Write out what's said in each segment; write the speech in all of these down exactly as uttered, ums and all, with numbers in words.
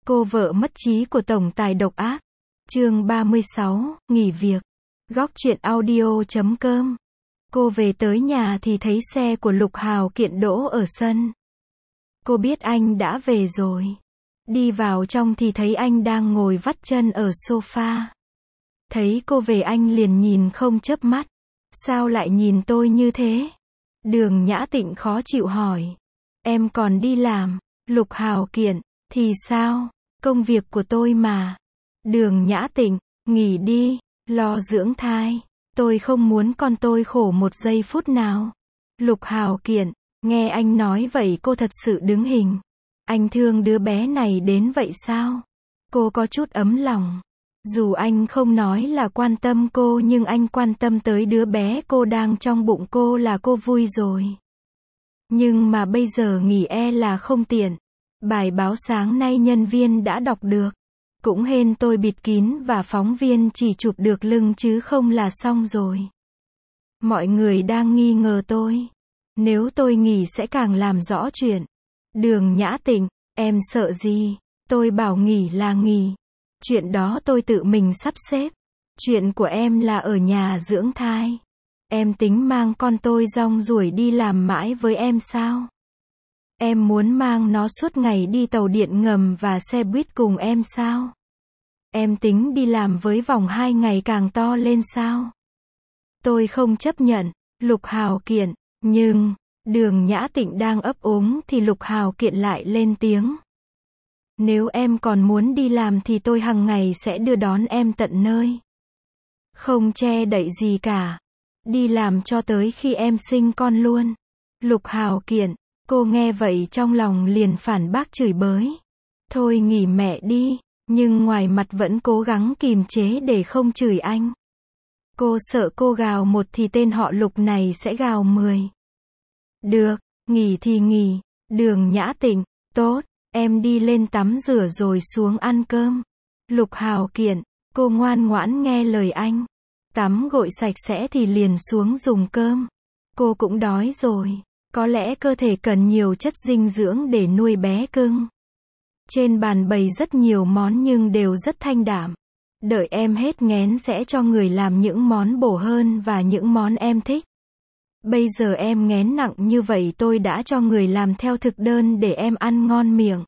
Cô vợ mất trí của tổng tài độc ác. Chương ba mươi sáu, nghỉ việc. Góc truyện audio chấm com. Cô về tới nhà thì thấy xe của Lục Hào Kiện đỗ ở sân. Cô biết anh đã về rồi. Đi vào trong thì thấy anh đang ngồi vắt chân ở sofa. Thấy cô về anh liền nhìn không chớp mắt. Sao lại nhìn tôi như thế? Đường Nhã Tịnh khó chịu hỏi. Em còn đi làm. Lục Hào Kiện, thì sao? Công việc của tôi mà. Đường Nhã Tịnh, nghỉ đi, lo dưỡng thai. Tôi không muốn con tôi khổ một giây phút nào. Lục Hào Kiện, nghe anh nói vậy cô thật sự đứng hình. Anh thương đứa bé này đến vậy sao? Cô có chút ấm lòng. Dù anh không nói là quan tâm cô nhưng anh quan tâm tới đứa bé cô đang trong bụng cô là cô vui rồi. Nhưng mà bây giờ nghỉ e là không tiện. Bài báo sáng nay nhân viên đã đọc được. Cũng hên tôi bịt kín và phóng viên chỉ chụp được lưng chứ không là xong rồi. Mọi người đang nghi ngờ tôi. Nếu tôi nghỉ sẽ càng làm rõ chuyện. Đường Nhã Tịnh, em sợ gì? Tôi bảo nghỉ là nghỉ. Chuyện đó tôi tự mình sắp xếp. Chuyện của em là ở nhà dưỡng thai. Em tính mang con tôi rong ruổi đi làm mãi với em sao? Em muốn mang nó suốt ngày đi tàu điện ngầm và xe buýt cùng em sao? Em tính đi làm với vòng hai ngày càng to lên sao? Tôi không chấp nhận. Lục Hào Kiện, nhưng, Đường Nhã Tịnh đang ấp úng thì Lục Hào Kiện lại lên tiếng. Nếu em còn muốn đi làm thì tôi hàng ngày sẽ đưa đón em tận nơi. Không che đậy gì cả. Đi làm cho tới khi em sinh con luôn. Lục Hào Kiện, cô nghe vậy trong lòng liền phản bác chửi bới. Thôi nghỉ mẹ đi, nhưng ngoài mặt vẫn cố gắng kìm chế để không chửi anh. Cô sợ cô gào một thì tên họ Lục này sẽ gào mười. Được, nghỉ thì nghỉ. Đường Nhã Tịnh, tốt, em đi lên tắm rửa rồi xuống ăn cơm. Lục Hào Kiện, cô ngoan ngoãn nghe lời anh. Tắm gội sạch sẽ thì liền xuống dùng cơm. Cô cũng đói rồi. Có lẽ cơ thể cần nhiều chất dinh dưỡng để nuôi bé cưng. Trên bàn bày rất nhiều món nhưng đều rất thanh đạm. Đợi em hết nghén sẽ cho người làm những món bổ hơn và những món em thích. Bây giờ em nghén nặng như vậy tôi đã cho người làm theo thực đơn để em ăn ngon miệng.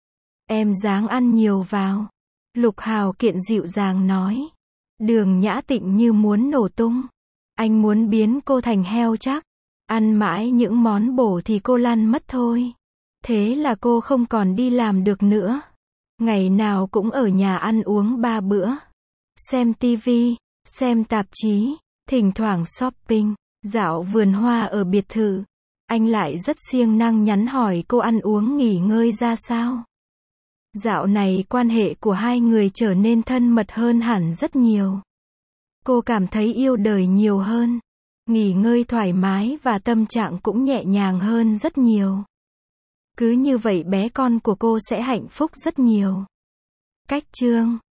Em ráng ăn nhiều vào. Lục Hào Kiện dịu dàng nói. Đường Nhã Tịnh như muốn nổ tung. Anh muốn biến cô thành heo chắc. Ăn mãi những món bổ thì cô lăn mất thôi. Thế là cô không còn đi làm được nữa. Ngày nào cũng ở nhà ăn uống ba bữa. Xem tivi, xem tạp chí, thỉnh thoảng shopping, dạo vườn hoa ở biệt thự. Anh lại rất siêng năng nhắn hỏi cô ăn uống nghỉ ngơi ra sao. Dạo này quan hệ của hai người trở nên thân mật hơn hẳn rất nhiều. Cô cảm thấy yêu đời nhiều hơn. Nghỉ ngơi thoải mái và tâm trạng cũng nhẹ nhàng hơn rất nhiều. Cứ như vậy bé con của cô sẽ hạnh phúc rất nhiều. Cách chương